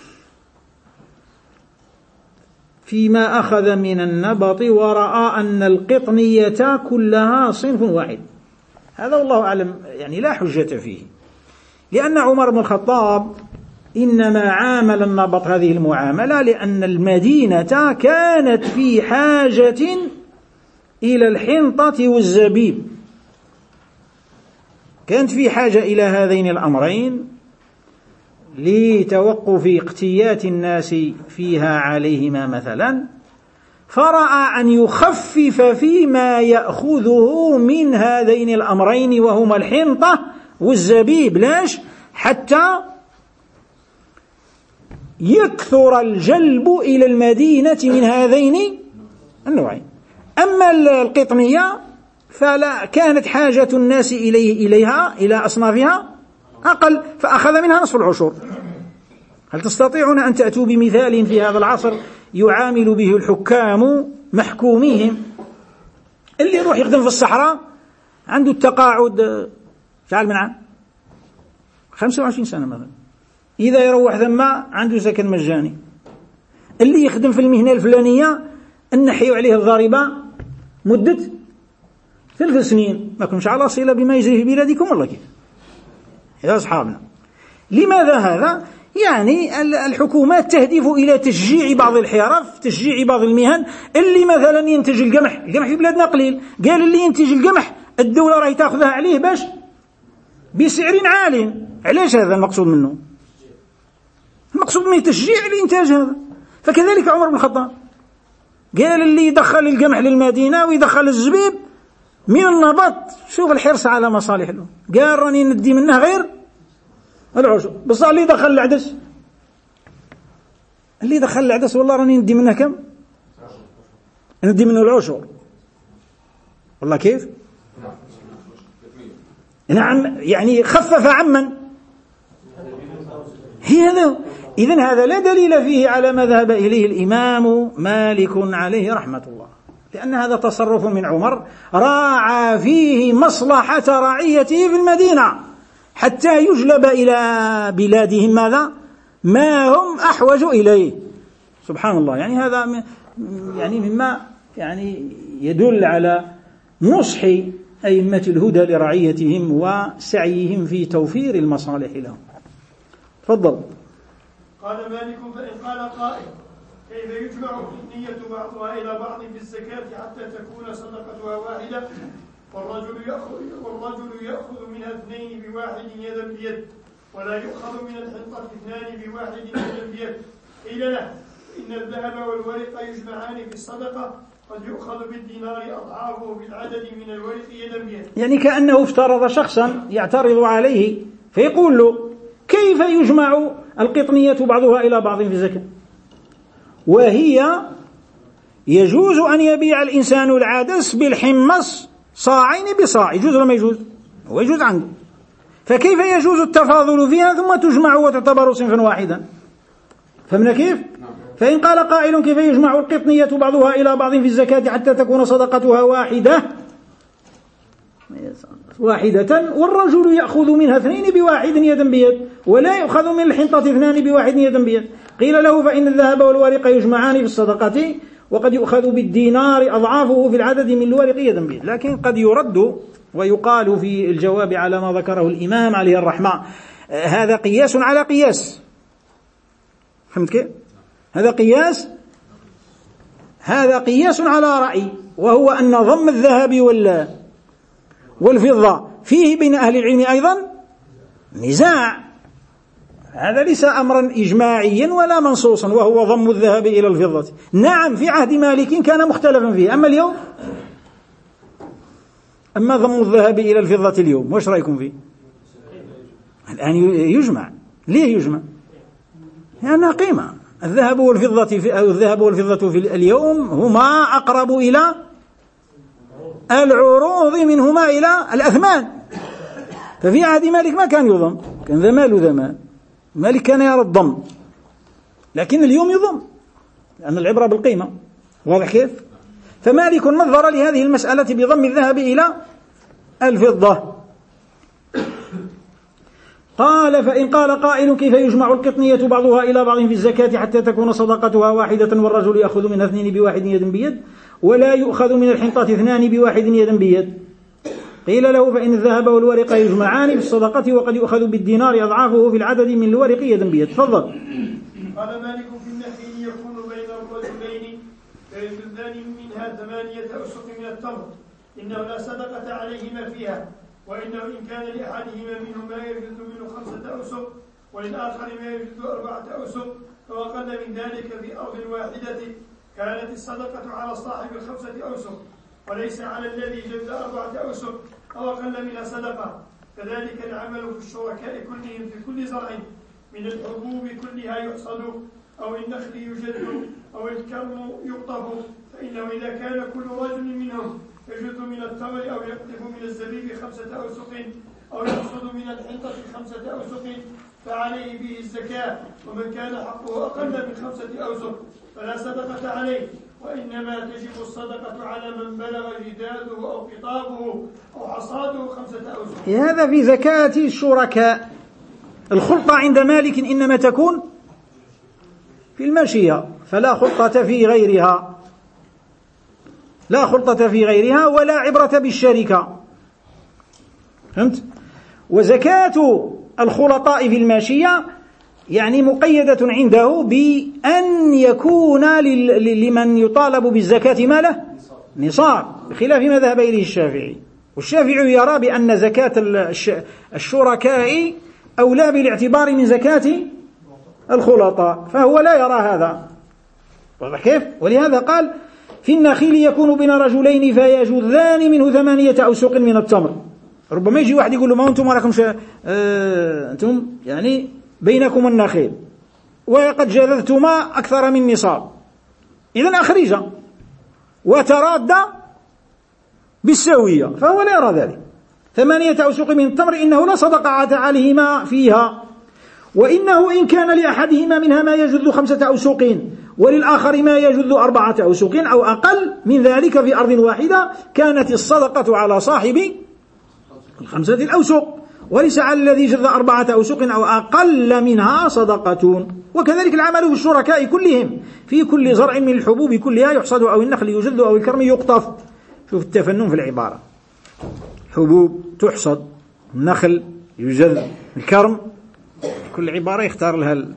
فيما أخذ من النبط ورأى أن القطنية كلها صنف واحد. هذا والله أعلم يعني لا حجة فيه، لأن عمر بن الخطاب إنما عامل النبط هذه المعاملة لأن المدينة كانت في حاجة إلى الحنطة والزبيب، كانت في حاجة إلى هذين الأمرين لتوقف اقتيات الناس فيها عليهما مثلا، فرأى أن يخفف فيما يأخذه من هذين الأمرين وهما الحنطة والزبيب. ليش؟ حتى يكثر الجلب إلى المدينة من هذين النوعين. أما القطنية فلا كانت حاجة الناس إليها إلى أصنافها أقل، فأخذ منها نصف العشر. هل تستطيعون أن تأتوا بمثال في هذا العصر يعامل به الحكام محكوميهم؟ اللي يروح يخدم في الصحراء عنده التقاعد شحال من عام 25 سنة مثلا، إذا يروح ثم عنده سكن مجاني. اللي يخدم في المهنة الفلانية نحيوا عليه الضريبة مدة 3 سنين، ما كنش على صلة بما يجري في بلادكم والله كيف يا أصحابنا. لماذا هذا؟ يعني الحكومات تهدف إلى تشجيع بعض الحرف، تشجيع بعض المهن. اللي مثلا ينتج القمح في بلادنا قليل، قال اللي ينتج القمح الدولة راهي تأخذها عليه باش بسعر عال. علاش هذا المقصود منه؟ المقصود من تشجيع الإنتاج هذا. فكذلك عمر بن الخطاب قال اللي يدخل القمح للمدينة ويدخل الزبيب من النبط، شوف الحرص على مصالح له، قال راني ندي منه غير العشر. بصح اللي دخل العدس والله راني ندي منه كم؟ ندي منه العشر. والله كيف؟ نعم، يعني خفف عمن هي هذا. إذن هذا لا دليل فيه على ما ذهب إليه الإمام مالك عليه رحمة الله، لأن هذا تصرف من عمر راعى فيه مصلحة رعيته في المدينة حتى يجلب إلى بلادهم ماذا؟ ما هم أحوج إليه. سبحان الله. يعني هذا يعني مما يعني يدل على نصح أئمة الهدى لرعيتهم وسعيهم في توفير المصالح لهم. تفضل. قال مالك: فإن قال قائل: كيف يجمع النية بعضها إلى بعض في الزكاة حتى تكون صدقتها واحدة والرجل يأخذ منها اثنين بواحد يدا بيد ولا يؤخذ من الحنطة اثنان بواحد يدا بيد؟ قيل له: إن الذهب والورق يجمعان في الصدقة، قد يؤخذ بالدينار أضعافه بالعدد من الورق يدا بيد. يعني كأنه افترض شخصا يعترض عليه فيقول له: كيف يجمع القطنية بعضها إلى بعض في الزكاة، وهي يجوز أن يبيع الإنسان العدس بالحمص صاعين بصاع، يجوز ولا ما يجوز؟ هو يجوز عنده، فكيف يجوز التفاضل فيها ثم تجمع وتعتبر صنفا واحدا؟ فهمنا كيف؟ فإن قال قائل: كيف يجمع القطنية بعضها إلى بعض في الزكاة حتى تكون صدقتها واحدة والرجل يأخذ منها اثنين بواحد يدا بيد ولا يؤخذ من الحنطة اثنان بواحد يدا بيد؟ قيل له: فإن الذهب والورق يجمعان في الصدقة، وقد يؤخذ بالدينار أضعافه في العدد من الورق يدا بيد. لكن قد يرد ويقال في الجواب على ما ذكره الإمام عليه الرحمة: هذا قياس على قياس. فهمت كيف؟ هذا قياس على رأي، وهو أن ضم الذهب والفضة فيه بين أهل العلم أيضا نزاع. هذا ليس أمرا إجماعيا ولا منصوصا، وهو ضم الذهب إلى الفضة. نعم، في عهد مالك كان مختلفا فيه، أما اليوم، أما ضم الذهب إلى الفضة اليوم، وش رأيكم فيه؟ الآن يجمع. ليه يجمع؟ لأنها قيمة. الذهب والفضة في اليوم هما أقرب إلى العروض منهما إلى الأثمان. ففي عهد مالك ما كان يضم، كان ذا مال مالك كان يرى الضم، لكن اليوم يضم لأن العبرة بالقيمة. واضح كيف؟ فمالك نظر لهذه المسألة بضم الذهب إلى الفضة. قال: فإن قال قائل: كيف يجمع القطنية بعضها إلى بعض في الزكاة حتى تكون صدقتها واحدة والرجل يأخذ منها اثنين بواحد يدا بيد ولا يؤخذ من الحنطة اثنان بواحد يدا بيد؟ قيل له: فإن الذهب والورق يجمعان في الصدقة، وقد يؤخذ بالدينار أضعافه في العدد من الورق يدا بيد. تفضل. قال مالك: في النخيل يكون بين الرجلين فيجلدان منها 8 أوسق من التمر، إنه لا صدقة عليهما فيها، وإنه إن كان لأحدهما منهما يجلد منه 5 أوسق وللآخر ما يجلد 4 أوسق أو أقل من ذلك في أرض واحدة، كانت الصدقة على صاحب 5 أوسق وليس على الذي جلد 4 أوسق أو أقل منها صدقة. كذلك العمل في الشركاء كلهم في كل زرع من الحبوب كلها يحصد أو النخل يجد أو الكرم يقطف، فإنه إذا كان كل رجل منهم يجد من التمر أو يقطف من الزبيب 5 أوسق أو يحصد من الحنطة 5 أوسق فعليه به الزكاة، ومن كان حقه أقل من 5 أوسق فلا صدقة عليه، وإنما تجب الصدقة على من بلغ جداده أو قطابه أو حصاده 5 أوسق. هذا في زكاة الشركاء. الخلطة عند مالك إنما تكون في الماشية، فلا خلطة في غيرها، لا خلطة في غيرها ولا عبرة بالشركة. فهمت؟ وزكاة الخلطاء في الماشية يعني مقيدة عنده بأن يكون لمن يطالب بالزكاة ماله نصاب، بخلاف ما ذهب إليه الشافعي. والشافعي يرى بأن زكاة الشركاء أولى بالاعتبار من زكاة الخلطاء، فهو لا يرى هذا. واضح كيف؟ ولهذا قال في النخيل يكون بين رجلين فيجذان منه 8 أوسق من التمر. ربما يجي واحد يقول له ما أنتم راكم أنتم يعني بينكم النخيل وقد جذذتما أكثر من نصاب، إذن أخرج وتراد بالسوية، فهو لا يرى ذلك. 8 أوسق من التمر إنه لا صدقة عليهما فيها، وإنه إن كان لأحدهما منها ما يجذ 5 أوسق وللآخر ما يجذ 4 أوسق أو أقل من ذلك في أرض واحدة، كانت الصدقة على صاحب 5 الأوسق، وليس على الذي جذ 4 أوسق أو أقل منها صدقة. وكذلك العمل في الشركاء كلهم، في كل زرع من الحبوب كلها يحصد أو النخل يجذ أو الكرم يقطف. شوف التفنن في العبارة، حبوب تحصد، النخل يجذ، الكرم، كل عبارة يختار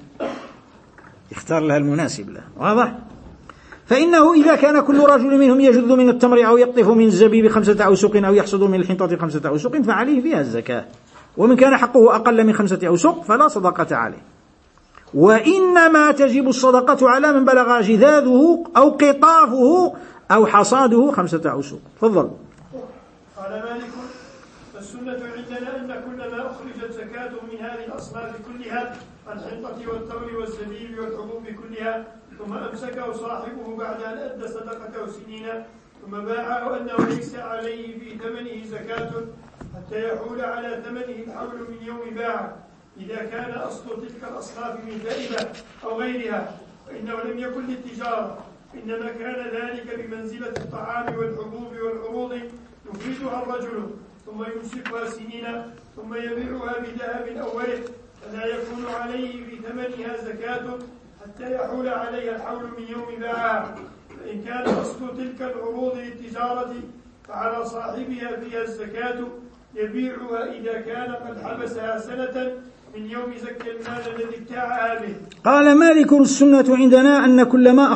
لها المناسب له. واضح؟ فإنه إذا كان كل رجل منهم يجذ من التمر أو يقطف من الزبيب 5 أوسق أو يحصد من الحنطة 5 أوسق فعليه فيها الزكاة، ومن كان حقه أقل من 5 أوسق فلا صدقة عليه. وإنما تجب الصدقة على من بلغ جذاذه أو قطافه أو حصاده 5 أوسق. تفضل. قال مالك: السنة عندنا أن كل ما أخرجت زكاة من هذه الأصناف كلها، الحنطة والتمر والزبيب والحبوب كلها، ثم أمسكه صاحبه بعد أن أدى صدقته سنين ثم باعه، أنه ليس عليه في ثمنه زكاة حتى يحول على ثمنه الحول من يوم باعه، إذا كان أصل تلك الأصناف من فائدة أو غيرها، فإنه لم يكن للتجارة، إنما كان ذلك بمنزلة الطعام والحبوب والعروض يفيدها الرجل ثم يمسكها سنين ثم يبيعها بذهب أو ورق، فلا يكون عليه في ثمنها زكاة حتى يحول عليها الحول من يوم باعها. فإن كان أصل تلك العروض للتجارة فعلى صاحبها فيها الزكاة، يبيعها إذا كان قد حبسها سنة من يوم زكى المال الذي ابتاعها به. قال مالك: السنة عندنا أن كل ما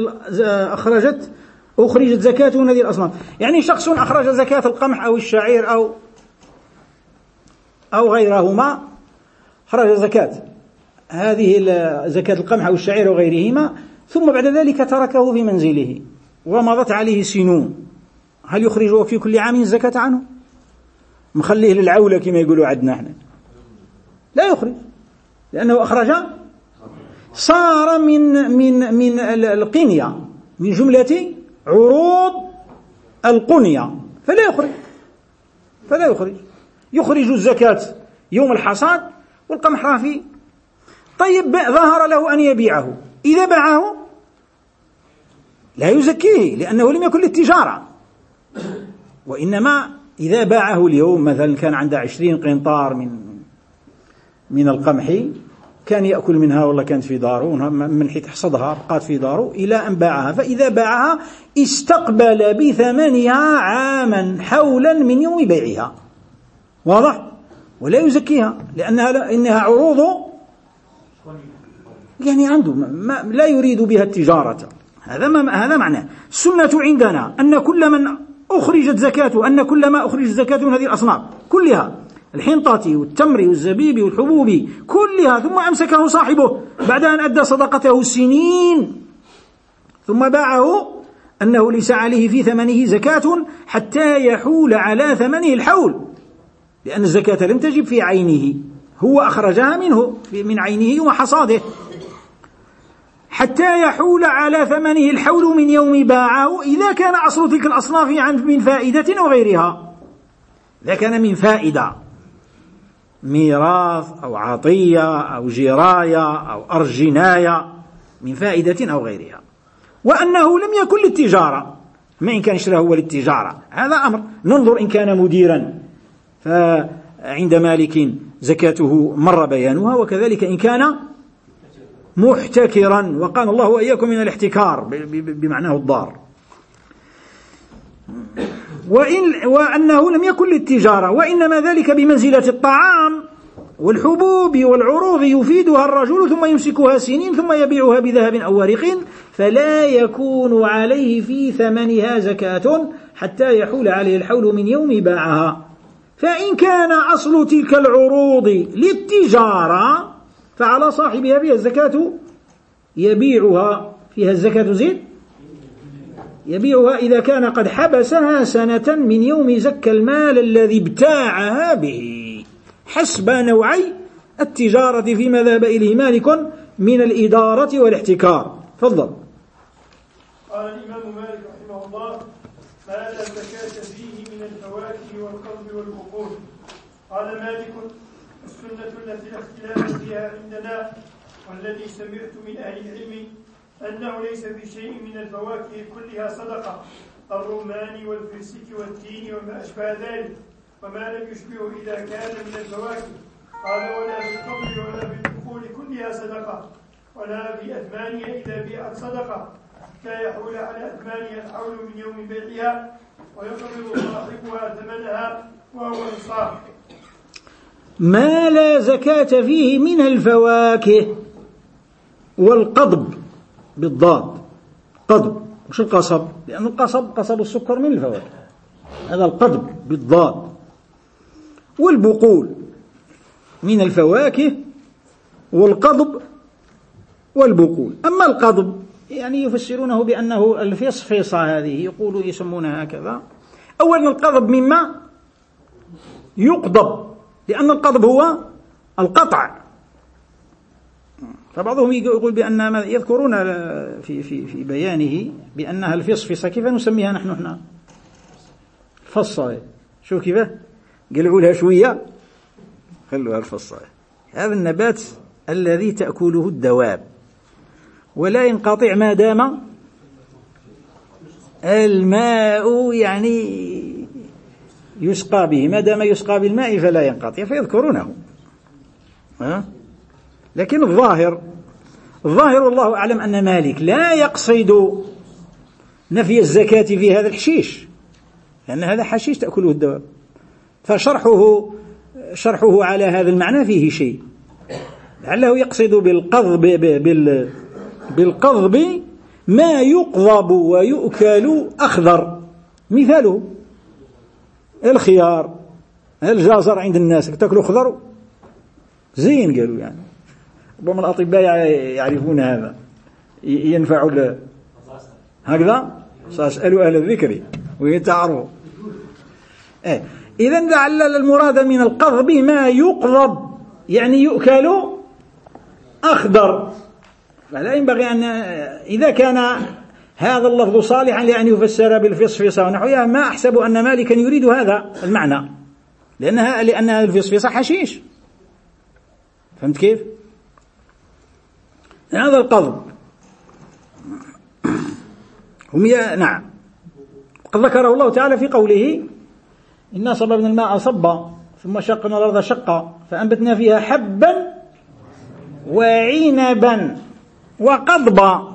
أخرجت زكاة من هذه الأصناف. يعني شخص أخرج زكاة القمح أو الشعير أو غيرهما، خرج زكاة هذه زكاة القمح أو الشعير وغيرهما، ثم بعد ذلك تركه في منزله ومضت عليه سنون، هل يخرجه في كل عام الزكاة عنه؟ مخليه للعولة كما يقولوا عندنا احنا؟ لا يخرج، لأنه أخرج، صار من القنية، من جملة عروض القنية، فلا يخرج. يخرج الزكاة يوم الحصاد والقمح رافي. طيب ظهر له أن يبيعه، إذا باعه لا يزكيه لأنه لم يكن للتجارة، وإنما إذا باعه اليوم مثلا كان عنده 20 قنطار من القمح، كان يأكل منها والله كانت في داره، من حيث حصدها بقات في داره إلى أن باعها، فإذا باعها استقبل بثمنها عاما حولا من يوم بيعها. واضح؟ ولا يزكيها إنها عروض يعني عنده لا يريد بها التجارة. هذا معناه. السنة عندنا أن كل من أخرجت زكاته، أن كل ما أخرجت زكاته من هذه الأصناف كلها، الحنطة والتمر والزبيب والحبوب كلها، ثم أمسكه صاحبه بعد أن أدى صدقته سنين ثم باعه، أنه ليس عليه في ثمنه زكاة حتى يحول على ثمنه الحول، لأن الزكاة لم تجب في عينه، هو أخرجها من عينه وحصاده، حتى يحول على ثمنه الحول من يوم باعه، إذا كان أصل تلك الأصناف من فائدة أو غيرها. إذا كان من فائدة، ميراث أو عطية أو جراية أو أرجناية، من فائدة أو غيرها، وأنه لم يكن للتجارة، ما إن كان يشتريه هو للتجارة، هذا أمر ننظر إن كان مديرا فعند مالك زكاته مر بيانها، وكذلك إن كان محتكرا، وقال الله وإياكم من الاحتكار بمعناه الضار، وأنه لم يكن للتجارة، وإنما ذلك بمنزلة الطعام والحبوب والعروض يفيدها الرجل ثم يمسكها سنين ثم يبيعها بذهب أو ورق، فلا يكون عليه في ثمنها زكاة حتى يحول عليه الحول من يوم باعها. فإن كان أصل تلك العروض للتجارة فعلى صاحبها فيها الزكاة، يبيعها فيها الزكاة زيد، يبيعها إذا كان قد حبسها سنة من يوم زكى المال الذي ابتاعها به، حسب نوعي التجارة فيما ذهب إليه مالك من الإدارة والاحتكار. تفضل. قال الإمام مالك رحمه الله: ما لا زكاة فيه من الفواكه والقرض والبقول. قال مالك: السنة التي لا اختلاف فيها عندنا والذي سمعت من أهل العلم أنه ليس في شيء من الفواكه كلها صدقة، الرمان والفرسك والتين وما أشبه ذلك، وما لم يشبه إذا كان من الفواكه. قال: ولا بالقبل ولا بالبقول كلها صدقة، ولا بأثمانها إذا بيعت صدقة، حتى يحول على أثمانها الحول من يوم بيعها ويقبض صاحبها ثمنها وهو نصاب. ما لا زكاة فيه من الفواكه، والقضب بالضاد، قضب مش القصب، لأن القصب قصب السكر من الفواكه، هذا القضب بالضاد. والبقول من الفواكه، والقضب والبقول. أما القضب يعني يفسرونه بأنه الفصفصة، هذه يقولوا يسمونها هكذا. أولا القضب مما يقضب، لأن القضب هو القطع، فبعضهم يقول بأن يذكرون في بيانه بأنها الفصفصة. كيف نسميها نحن هنا؟ الفصة. شوف كيف قلعوا لها شوية، خلوها الفصة. هذا النبات الذي تأكله الدواب ولا ينقطع ما دام الماء يعني يسقى به، ما دام يسقى بالماء فلا ينقطع، فيذكرونه. لكن الظاهر والله أعلم أن مالك لا يقصد نفي الزكاة في هذا الحشيش، لأن هذا حشيش تأكله الدواب، فشرحه على هذا المعنى فيه شيء، لعله يقصد بالقضب ما يقضب ويؤكل أخضر، مثاله الخيار، الجزر عند الناس تأكلوا خضر زين، قالوا يعني ربما الأطباء يعرفون هذا، ينفع هكذا، سأسألوا أهل الذكر ويتعرفوا. إذن لعل المراد من القضب ما يقضب يعني يؤكل أخضر، فلا ينبغي أن إذا كان هذا اللفظ صالحا لأن يفسر بالفصفصة ونحوها، ما أحسب أن مالكا يريد هذا المعنى، لأن الفصفصة حشيش. فهمت كيف؟ هذا القضب نعم، قد ذكره الله تعالى في قوله: إنا صببنا الماء صبا ثم شقنا الأرض شقا فأنبتنا فيها حبا وعنبا وقضبا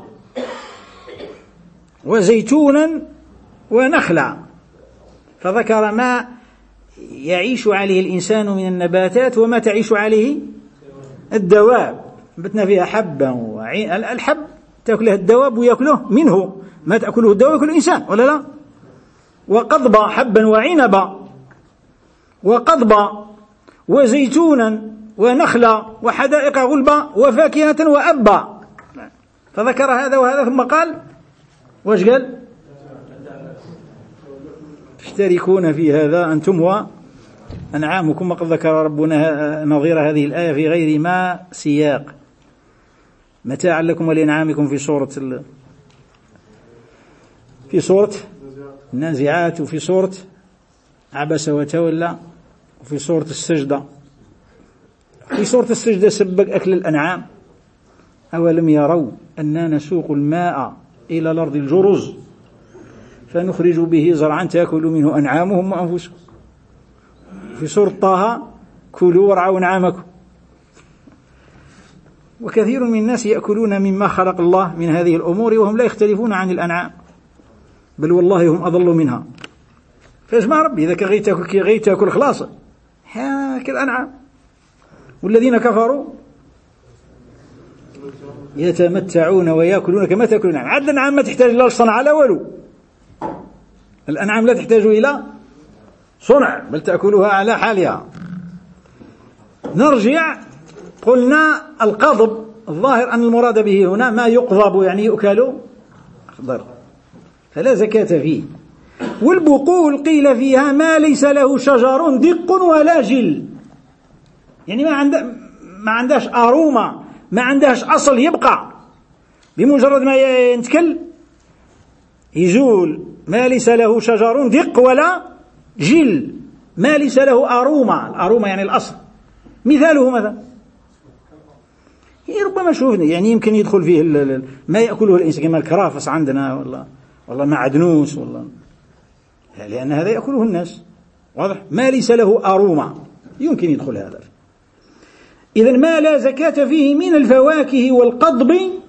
وزيتونا ونخلا، فذكر ما يعيش عليه الإنسان من النباتات وما تعيش عليه الدواب. أنبتنا فيها حبا الحب تأكله الدواب ويأكله منه ما تأكله الدواب ويأكله الإنسان، ولا لا؟ وقضبا حبا وعنبا وقضبا وزيتونا ونخلا وحدائق غلبا وفاكهة وأبا، فذكر هذا وهذا ثم قال واش قال؟ تشتركون في هذا أنتم وأنعامكم. وقد ذكر ربنا نظير هذه الآية في غير ما سياق: متاعا لكم ولأنعامكم في سورة النازعات، وفي سورة عبس وتولى، وفي سورة السجدة. في سورة السجدة سبق أكل الأنعام: أولم يروا أننا نسوق الماء إلى الأرض الجرز فنخرج به زرعا تأكل منه أنعامهم وأنفسهم. في سورة طه: كلوا وارعوا أنعامكم. وكثير من الناس يأكلون مما خلق الله من هذه الأمور وهم لا يختلفون عن الأنعام، بل والله هم أضل منها. فاسمع ربي إذا كغيت تأكل خلاص هاك الأنعام. والذين كفروا يتمتعون ويأكلون كما تأكل الأنعام. عاد الأنعام ما تحتاج إلى الصنع لا والو، الأنعام لا تحتاج إلى صنع بل تأكلها على حالها. نرجع، قلنا القضب الظاهر أن المراد به هنا ما يقضب يعني يؤكل أخضر فلا زكاة فيه. والبقول قيل فيها ما ليس له شجر دق ولا جل، يعني ما عندهاش أرومة، ما عندهاش أصل يبقى، بمجرد ما ينتكل يزول. ما ليس له شجر دق ولا جل، ما ليس له أرومة، الأرومة يعني الأصل. مثاله مثلا ربما شوفني يعني يمكن يدخل فيه ما يأكله الإنسان كما الكرافس عندنا والله معدنوس والله، لأن هذا يأكله الناس، واضح. ما ليس له أرومة يمكن يدخل هذا. إذن ما لا زكاة فيه من الفواكه والقضب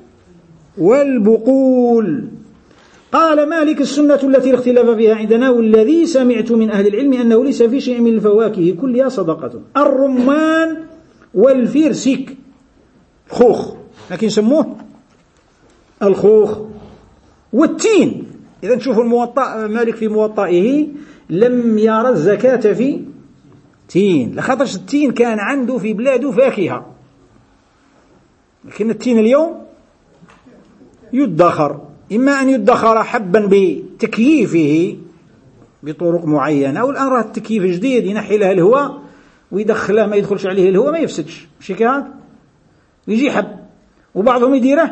والبقول. قال مالك السنة التي اختلف فيها عندنا والذي سمعت من أهل العلم أنه ليس في شيء من الفواكه كلها صدقة: الرمان والفرسك، خوخ لكن سموه الخوخ، والتين. إذا نشوف الموطأ مالك في موطئه لم يرى الزكاة في تين، لخاطرش التين كان عنده في بلاده فاكهة، لكن التين اليوم يدخر، إما أن يدخر حبا بتكييفه بطرق معينة، أو الآن راه التكييف جديد ينحي له الهواء ويدخله ما يدخلش عليه الهواء ما يفسدش، مش كهذا يجي حب. وبعضهم يديره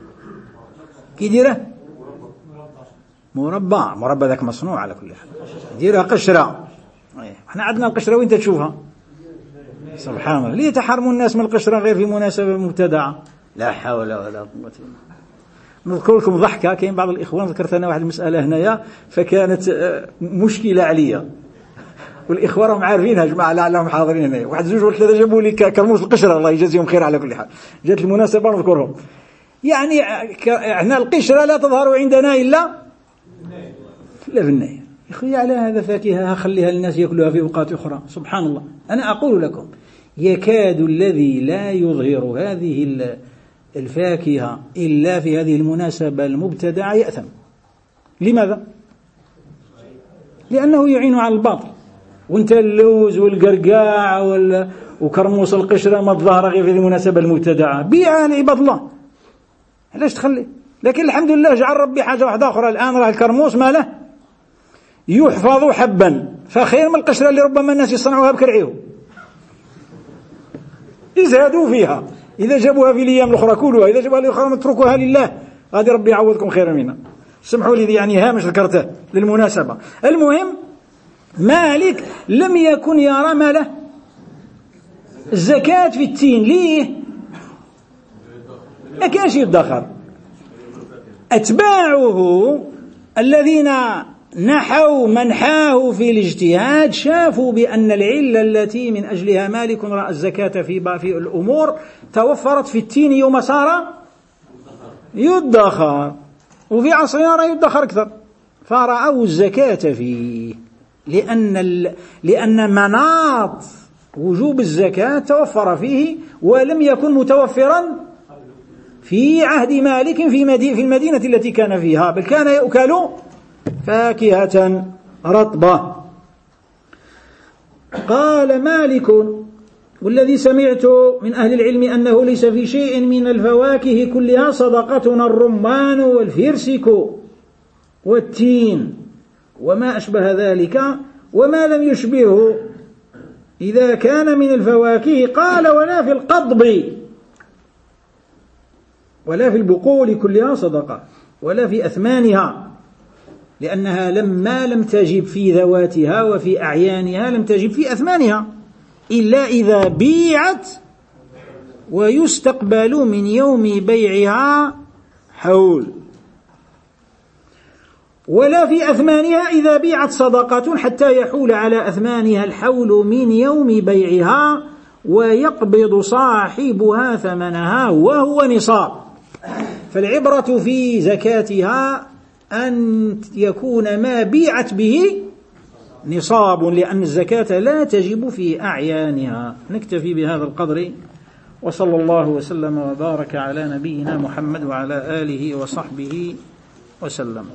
مربى ذاك مصنوع على كل حال، يديرها قشرة. احنا عندنا القشرة وين تشوفها؟ سبحان الله، ليه تحرموا الناس من القشرة غير في مناسبة مبتدعة؟ لا حول ولا قوة إلا بالله. نذكر لكم ضحكة، كاين بعض الإخوان ذكرت أنا واحد المسألة هنايا فكانت مشكلة عليا، والإخوة راهم عارفينها جماعة لعلهم حاضرين هنا، واحد زوج ولا ثلاثة جابوا لي كرموس القشرة الله يجازيهم خير على كل حال، جات المناسبة نذكرهم. يعني احنا القشرة لا تظهر عندنا إلا في النهاية. يا أخي على هذا فاكهة خليها للناس يأكلوها في أوقات أخرى. سبحان الله، أنا أقول لكم يكاد الذي لا يظهر هذه الفاكهة إلا في هذه المناسبة المبتدعة يأثم. لماذا؟ لأنه يعين على الباطل. وانت اللوز والقرقاع وكرموس القشرة ما تظهر غير في المناسبة المبتدعة، بيعها لعباد الله، علاش تخلي؟ لكن الحمد لله جعل ربي حاجة واحدة أخرى، الآن راه الكرموس ما له يحفظ حبا، فخير من القشرة اللي ربما الناس يصنعوها بكرعيهم يزهدوا فيها. إذا جابوها في الأيام الأخرى كلها، إذا جابوها الأخرى اتركوها لله، غادي ربي يعوضكم خيرا منها. سمحوا لي يعني هامش ذكرته للمناسبة. المهم مالك لم يكن يرى ما له الزكاة في التين. ليه؟ ما كانش يدخر. أتباعه الذين نحوا منحاه في الاجتهاد شافوا بأن العلة التي من أجلها مالك رأى الزكاة في الأمور توفرت في التين يوم صار يدخر، وفي عصرنا رأى يدخر أكثر، فرأوا الزكاة فيه لأن مناط وجوب الزكاة توفر فيه ولم يكن متوفرا في عهد مالك في المدينة التي كان فيها، بل كان يأكل فاكهة رطبة. قال مالك والذي سمعت من أهل العلم أنه ليس في شيء من الفواكه كلها صدقة: الرمان والفرسك والتين وما أشبه ذلك، وما لم يشبهه إذا كان من الفواكه. قال ولا في القضب ولا في البقول كلها صدقة ولا في أثمانها، لأنها لما لم تجب في ذواتها وفي أعيانها لم تجب في أثمانها إلا إذا بيعت ويستقبل من يوم بيعها حول، ولا في أثمانها إذا بيعت صدقة حتى يحول على أثمانها الحول من يوم بيعها ويقبض صاحبها ثمنها وهو نصاب. فالعبرة في زكاتها أن يكون ما بيعت به نصاب، لأن الزكاة لا تجب في أعيانها. نكتفي بهذا القدر، وصلى الله وسلم وبارك على نبينا محمد وعلى آله وصحبه وسلم.